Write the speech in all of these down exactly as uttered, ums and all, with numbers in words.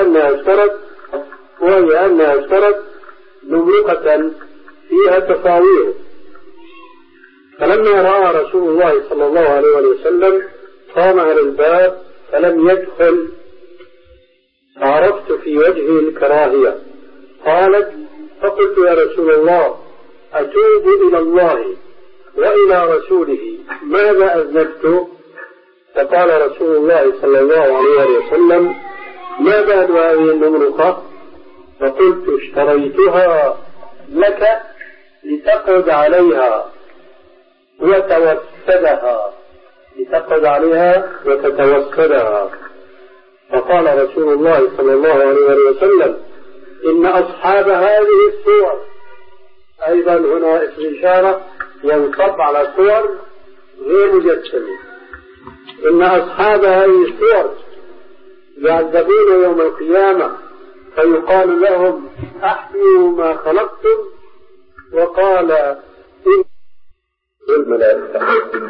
أنها اشترت وهي أنها اشترت نملقة فيها تصاوير. فلما رأى رسول الله صلى الله عليه وسلم قام على الباب فلم يدخل، عرفت في وجهه الكراهية. قالت: فقلت: يا رسول الله، أتوب إلى الله وإلى رسوله، ماذا أذنبت؟ فقال رسول الله صلى الله عليه وسلم: ما بال هذه النملقة؟ فقلت: اشتريتها لك لتقعد عليها وتوسدها لتقعد عليها وتتوسدها. فقال رسول الله صلى الله عليه وسلم: إن أصحاب هذه الصور، أيضا هنا اسم إشارة ينصب على صور غير مجسمة، إن أصحاب هذه الصور يعذبون يوم القيامة فيقال لهم: أحيوا ما خلقتم، وقال: إن الملائكة.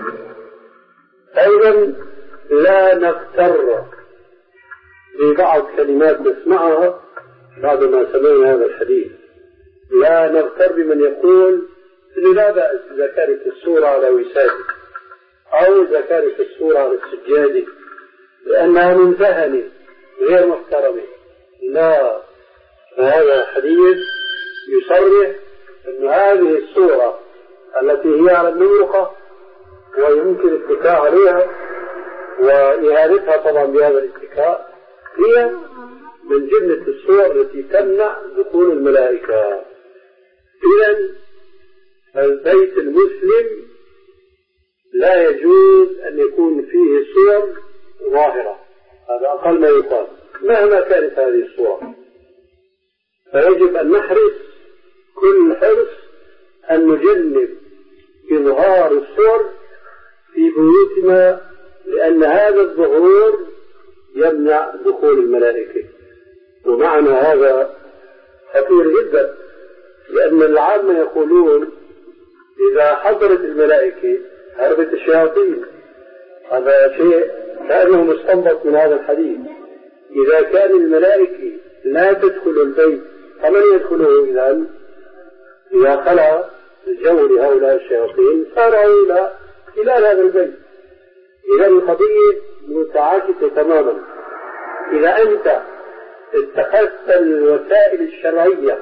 أيضا لا نغتر ببعض كلمات نسمعها بعد ما سمعنا هذا الحديث، لا نغتر بمن يقول إنه لا بأس إذا كانت الصورة على وسادة أو إذا كانت الصورة على السجادة لأنها منتهنة غير محترمة. لا، فهذا حديث يصرح أن هذه الصورة التي هي على النملقة ويمكن الاتكاء عليها وإهانتها طبعا بهذا الاتكاء هي من جملة الصور التي تمنع دخول الملائكة. إذن البيت المسلم لا يجوز أن يكون فيه صور ظاهرة، هذا أقل ما يقال مهما كانت هذه الصور. فيجب أن نحرص كل حرص أن نجنب إظهار الصور في بيوتنا، لأن هذا الظهور يمنع دخول الملائكة. ومعنى هذا خطير جدا، لأن العامة يقولون إذا حضرت الملائكة هربت الشياطين. هذا شيء كأنه مستنبط من هذا الحديث. إذا كان الملائكة لا تدخل البيت فمن يدخله؟ إذن إذا خلع الجو لهؤلاء الشياطين صاروا إلى خلال هذا البيت. إذا القضية متعاكسة تماما. إذا أنت اتخذت الوسائل الشرعية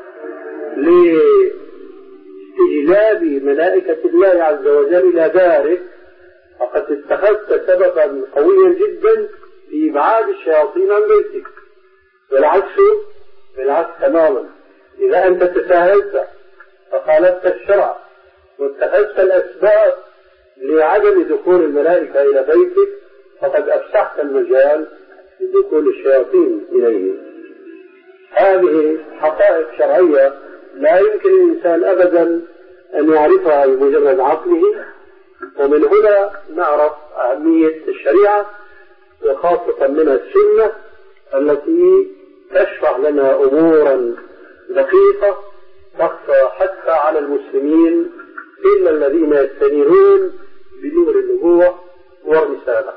لاستجلاب ملائكة الله عز وجل إلى دارك فقد اتخذت سببا قويا جدا في إبعاد الشياطين عن بيتك. والعكس بالعكس تماما. إذا أنت تساهلت فخالفت الشرع واتخذت الأسباب لعدم دخول الملائكة إلى بيتك فقد أفسحت المجال لدخول الشياطين إليه. هذه حقائق شرعية لا يمكن الإنسان أبدا أن يعرفها بمجرد عقله. ومن هنا نعرف أهمية الشريعة وخاصة منها السنة التي تشرح لنا أمورا دقيقة تخفى حتى على المسلمين إلا الذين يستنيرون بنور النبوة والرسالة.